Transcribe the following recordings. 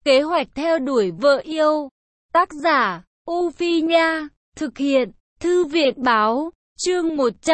Kế hoạch theo đuổi vợ yêu. Tác giả, U Phi Nha. Thực hiện, Thư viện Báo. Chương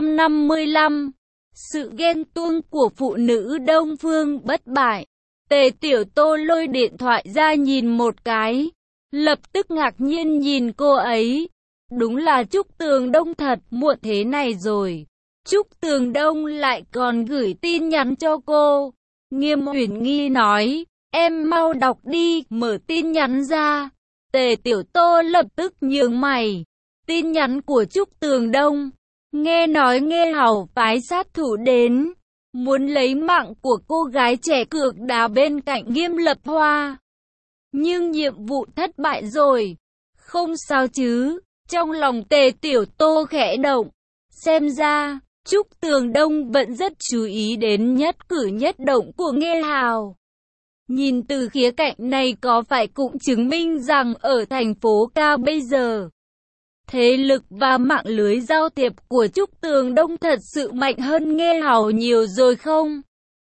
155. Sự ghen tuông của phụ nữ Đông Phương bất bại. Tề Tiểu Tô lôi điện thoại ra nhìn một cái. Lập tức ngạc nhiên nhìn cô ấy. Đúng là Trúc Tường Đông thật, muộn thế này rồi. Trúc Tường Đông lại còn gửi tin nhắn cho cô. Nghiêm Uyển Nghi nói, em mau đọc đi, mở tin nhắn ra. Tề Tiểu Tô lập tức nhướng mày. Tin nhắn của Trúc Tường Đông. Nghe nói Nghê Hào phái sát thủ đến, muốn lấy mạng của cô gái trẻ cược đá bên cạnh Nghiêm Lập Hoa. Nhưng nhiệm vụ thất bại rồi. Không sao chứ? Trong lòng Tề Tiểu Tô khẽ động. Xem ra, Trúc Tường Đông vẫn rất chú ý đến nhất cử nhất động của Nghê Hào. Nhìn từ khía cạnh này có phải cũng chứng minh rằng ở thành phố Ca bây giờ, thế lực và mạng lưới giao thiệp của Trúc Tường Đông thật sự mạnh hơn Nghê Hào nhiều rồi không?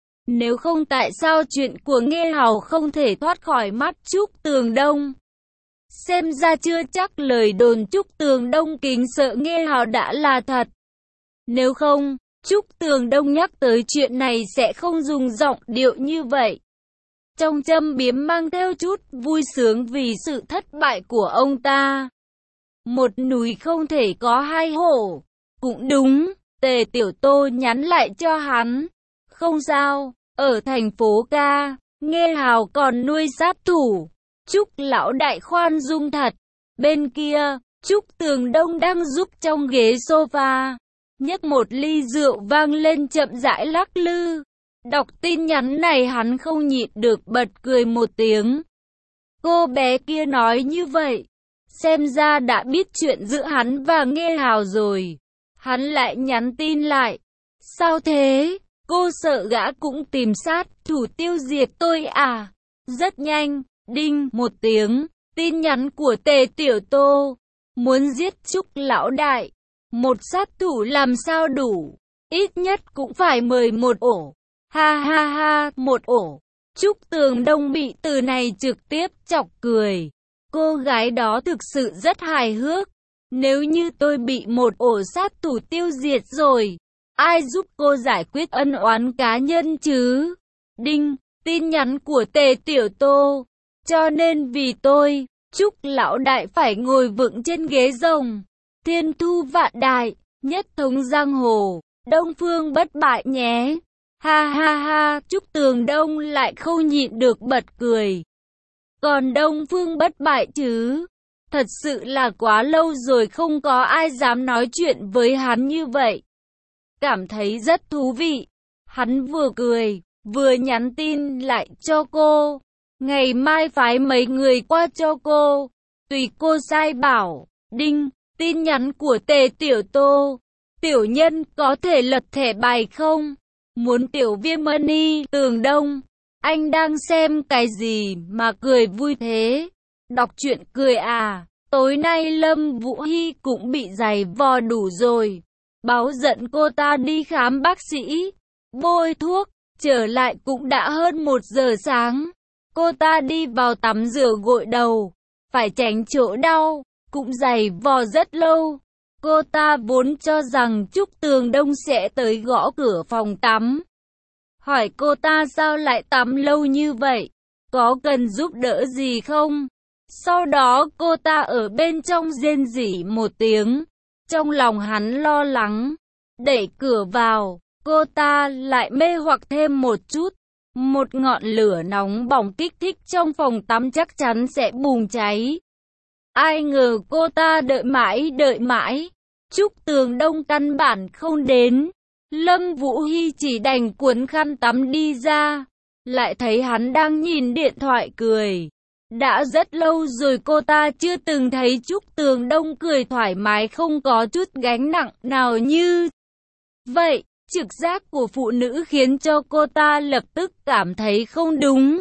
Nếu không tại sao chuyện của Nghê Hào không thể thoát khỏi mắt Trúc Tường Đông? Xem ra chưa chắc lời đồn Trúc Tường Đông kính sợ Nghê Hào đã là thật. Nếu không, Trúc Tường Đông nhắc tới chuyện này sẽ không dùng giọng điệu như vậy. Trong châm biếm mang theo chút vui sướng vì sự thất bại của ông ta. Một núi không thể có hai hổ. Cũng đúng, Tề Tiểu Tô nhắn lại cho hắn. Không sao, ở thành phố Ca, Nghê Hào còn nuôi sát thủ. Trúc lão đại khoan dung thật. Bên kia, Trúc Tường Đông đang giúp trong ghế sofa. Nhấc một ly rượu vang lên chậm rãi lắc lư. Đọc tin nhắn này hắn không nhịn được bật cười một tiếng. Cô bé kia nói như vậy. Xem ra đã biết chuyện giữa hắn và Nghê Hào rồi. Hắn lại nhắn tin lại. Sao thế? Cô sợ gã cũng tìm sát thủ tiêu diệt tôi à? Rất nhanh, đinh một tiếng. Tin nhắn của Tề Tiểu Tô. Muốn giết Trúc lão đại. Một sát thủ làm sao đủ? Ít nhất cũng phải mời một ổ. Ha ha ha, một ổ. Trúc Tường Đông bị từ này trực tiếp chọc cười. Cô gái đó thực sự rất hài hước. Nếu như tôi bị một ổ sát thủ tiêu diệt rồi, ai giúp cô giải quyết ân oán cá nhân chứ? Đinh, tin nhắn của Tề Tiểu Tô. Cho nên vì tôi, Trúc lão đại phải ngồi vững trên ghế rồng. Thiên thu vạn đại, nhất thống giang hồ, Đông Phương bất bại nhé. Ha ha ha, Trúc Tường Đông lại không nhịn được bật cười. Còn Đông Phương bất bại chứ? Thật sự là quá lâu rồi không có ai dám nói chuyện với hắn như vậy. Cảm thấy rất thú vị. Hắn vừa cười, vừa nhắn tin lại cho cô. Ngày mai phái mấy người qua cho cô. Tùy cô sai bảo. Đinh, tin nhắn của Tề Tiểu Tô. Tiểu nhân có thể lật thẻ bài không? Muốn tiểu viêm money, Tường Đông. Anh đang xem cái gì mà cười vui thế? Đọc truyện cười à? Tối nay Lâm Vũ Hy cũng bị giày vò đủ rồi. Báo dẫn cô ta đi khám bác sĩ, bôi thuốc, trở lại cũng đã hơn 1 giờ sáng. Cô ta đi vào tắm rửa gội đầu, phải tránh chỗ đau, cũng giày vò rất lâu. Cô ta vốn cho rằng Trúc Tường Đông sẽ tới gõ cửa phòng tắm. Hỏi cô ta sao lại tắm lâu như vậy? Có cần giúp đỡ gì không? Sau đó cô ta ở bên trong rên rỉ một tiếng. Trong lòng hắn lo lắng. Đẩy cửa vào, cô ta lại mê hoặc thêm một chút. Một ngọn lửa nóng bỏng kích thích trong phòng tắm chắc chắn sẽ bùng cháy. Ai ngờ cô ta đợi mãi. Trúc Tường Đông căn bản không đến. Lâm Vũ Hy chỉ đành cuốn khăn tắm đi ra. Lại thấy hắn đang nhìn điện thoại cười. Đã rất lâu rồi cô ta chưa từng thấy Trúc Tường Đông cười thoải mái không có chút gánh nặng nào như vậy. Trực giác của phụ nữ khiến cho cô ta lập tức cảm thấy không đúng.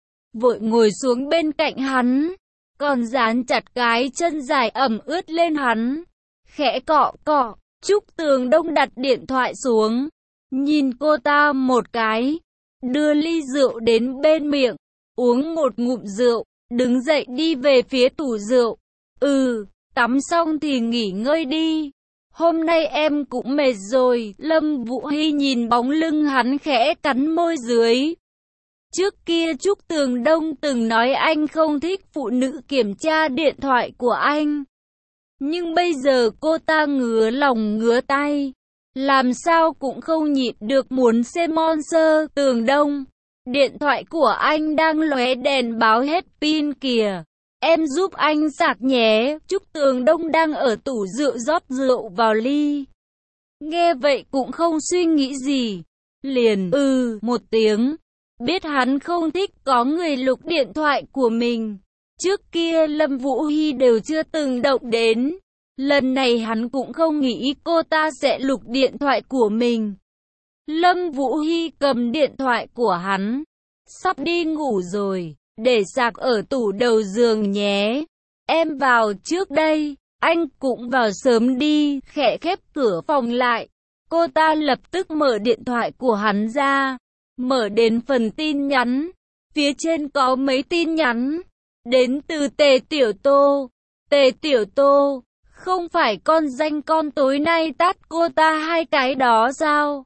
Vội ngồi xuống bên cạnh hắn, còn dán chặt cái chân dài ẩm ướt lên hắn. Khẽ cọ cọ, Trúc Tường Đông đặt điện thoại xuống, nhìn cô ta một cái, đưa ly rượu đến bên miệng, uống một ngụm rượu, đứng dậy đi về phía tủ rượu. Tắm xong thì nghỉ ngơi đi. Hôm nay em cũng mệt rồi. Lâm Vũ Hy nhìn bóng lưng hắn khẽ cắn môi dưới. Trước kia Trúc Tường Đông từng nói anh không thích phụ nữ kiểm tra điện thoại của anh. Nhưng bây giờ cô ta ngứa lòng ngứa tay. Làm sao cũng không nhịn được muốn xem Monster. Tường Đông, điện thoại của anh đang lóe đèn báo hết pin kìa. Em giúp anh sạc nhé. Trúc Tường Đông đang ở tủ rượu rót rượu vào ly. Nghe vậy cũng không suy nghĩ gì. Liền một tiếng. Biết hắn không thích có người lục điện thoại của mình. Trước kia Lâm Vũ Hy đều chưa từng động đến. Lần này hắn cũng không nghĩ cô ta sẽ lục điện thoại của mình. Lâm Vũ Hy cầm điện thoại của hắn. Sắp đi ngủ rồi, để sạc ở tủ đầu giường nhé. Em vào trước đây, anh cũng vào sớm đi. Khẽ khép cửa phòng lại. Cô ta lập tức mở điện thoại của hắn ra. Mở đến phần tin nhắn. Phía trên có mấy tin nhắn. Đến từ Tề Tiểu Tô. Tề Tiểu Tô, không phải con danh con tối nay tát cô ta 2 cái đó sao?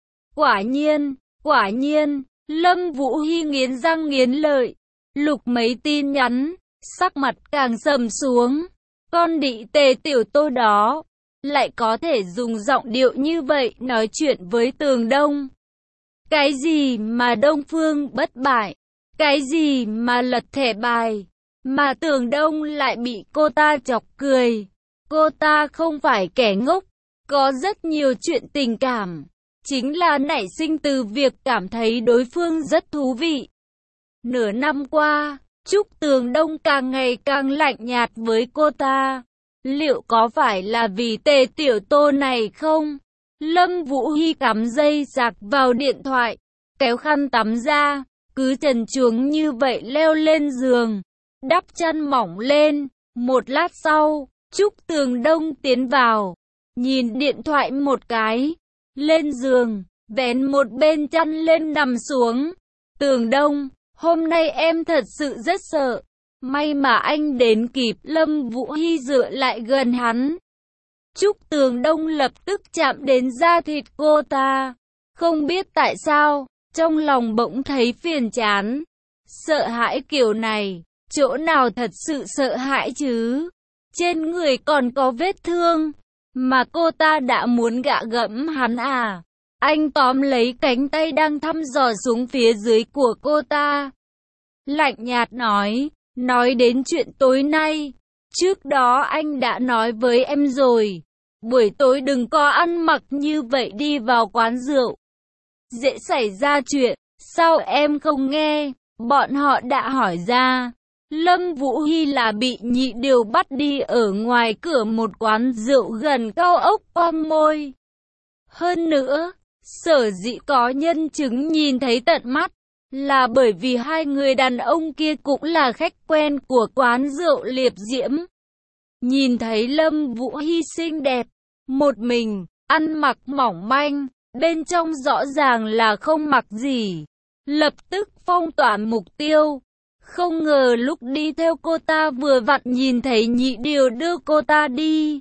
Quả nhiên, Lâm Vũ Hy nghiến răng nghiến lợi. Lục mấy tin nhắn, sắc mặt càng sầm xuống. Con đĩ Tề Tiểu Tô đó, lại có thể dùng giọng điệu như vậy nói chuyện với Tường Đông. Cái gì mà Đông Phương bất bại? Cái gì mà lật thẻ bài? Mà Tường Đông lại bị cô ta chọc cười. Cô ta không phải kẻ ngốc, có rất nhiều chuyện tình cảm. Chính là nảy sinh từ việc cảm thấy đối phương rất thú vị. Nửa năm qua, Trúc Tường Đông càng ngày càng lạnh nhạt với cô ta. Liệu có phải là vì Tề Tiểu Tô này không? Lâm Vũ Hy cắm dây sạc vào điện thoại, kéo khăn tắm ra, cứ trần truồng như vậy leo lên giường, đắp chăn mỏng lên. Một lát sau, Trúc Tường Đông tiến vào, nhìn điện thoại một cái, lên giường, vén một bên chăn lên nằm xuống. Tường Đông, hôm nay em thật sự rất sợ. May mà anh đến kịp. Lâm Vũ Hy dựa lại gần hắn. Trúc Tường Đông lập tức chạm đến da thịt cô ta. Không biết tại sao, trong lòng bỗng thấy phiền chán. Sợ hãi kiểu này, chỗ nào thật sự sợ hãi chứ? Trên người còn có vết thương, mà cô ta đã muốn gạ gẫm hắn à? Anh tóm lấy cánh tay đang thăm dò xuống phía dưới của cô ta. Lạnh nhạt nói đến chuyện tối nay. Trước đó anh đã nói với em rồi, buổi tối đừng có ăn mặc như vậy đi vào quán rượu. Dễ xảy ra chuyện, sao em không nghe? Bọn họ đã hỏi ra. Lâm Vũ Hy là bị nhị điều bắt đi ở ngoài cửa một quán rượu gần cao ốc Quang Môi. Hơn nữa, sở dĩ có nhân chứng nhìn thấy tận mắt, là bởi vì hai người đàn ông kia cũng là khách quen của quán rượu Liệp Diễm. Nhìn thấy Lâm Vũ Hy xinh đẹp, một mình, ăn mặc mỏng manh, bên trong rõ ràng là không mặc gì. Lập tức phong tỏa mục tiêu. Không ngờ lúc đi theo cô ta vừa vặn nhìn thấy nhị điều đưa cô ta đi.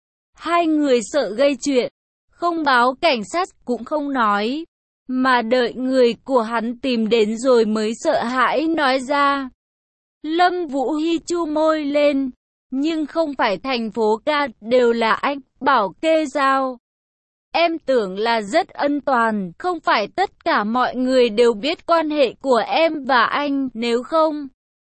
Hai người sợ gây chuyện, không báo cảnh sát cũng không nói, mà đợi người của hắn tìm đến rồi mới sợ hãi nói ra. Lâm Vũ Hy chu môi lên, nhưng không phải thành phố ca đều là anh bảo kê sao? Em tưởng là rất ân toàn, không phải tất cả mọi người đều biết quan hệ của em và anh, nếu không,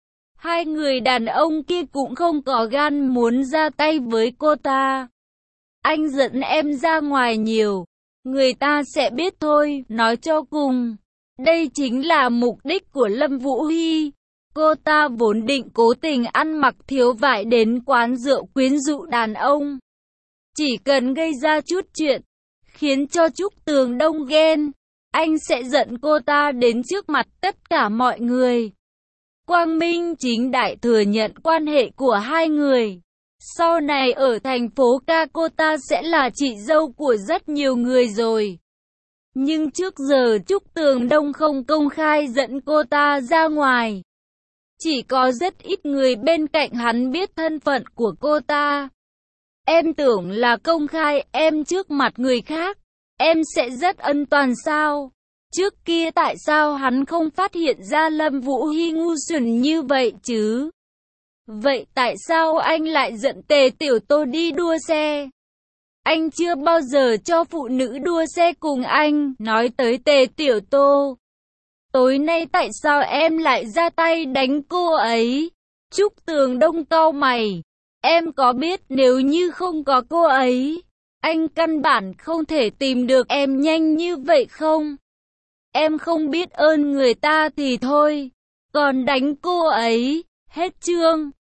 hai người đàn ông kia cũng không có gan muốn ra tay với cô ta. Anh dẫn em ra ngoài nhiều, người ta sẽ biết thôi. Nói cho cùng, đây chính là mục đích của Lâm Vũ Hy. Cô ta vốn định cố tình ăn mặc thiếu vải đến quán rượu quyến rũ đàn ông. Chỉ cần gây ra chút chuyện, khiến cho Trúc Tường Đông ghen, anh sẽ giận cô ta đến trước mặt tất cả mọi người. Quang minh chính đại thừa nhận quan hệ của hai người. Sau này ở thành phố ca cô ta sẽ là chị dâu của rất nhiều người rồi. Nhưng trước giờ Trúc Tường Đông không công khai dẫn cô ta ra ngoài. Chỉ có rất ít người bên cạnh hắn biết thân phận của cô ta. Em tưởng là công khai em trước mặt người khác, em sẽ rất an toàn sao? Trước kia tại sao hắn không phát hiện ra Lâm Vũ Hy ngu xuẩn như vậy chứ? Vậy tại sao anh lại dẫn Tề Tiểu Tô đi đua xe? Anh chưa bao giờ cho phụ nữ đua xe cùng anh. Nói tới Tề Tiểu Tô, tối nay tại sao em lại ra tay đánh cô ấy? Trúc Tường Đông cau mày. Em có biết nếu như không có cô ấy, anh căn bản không thể tìm được em nhanh như vậy không? Em không biết ơn người ta thì thôi, còn đánh cô ấy, hết chương.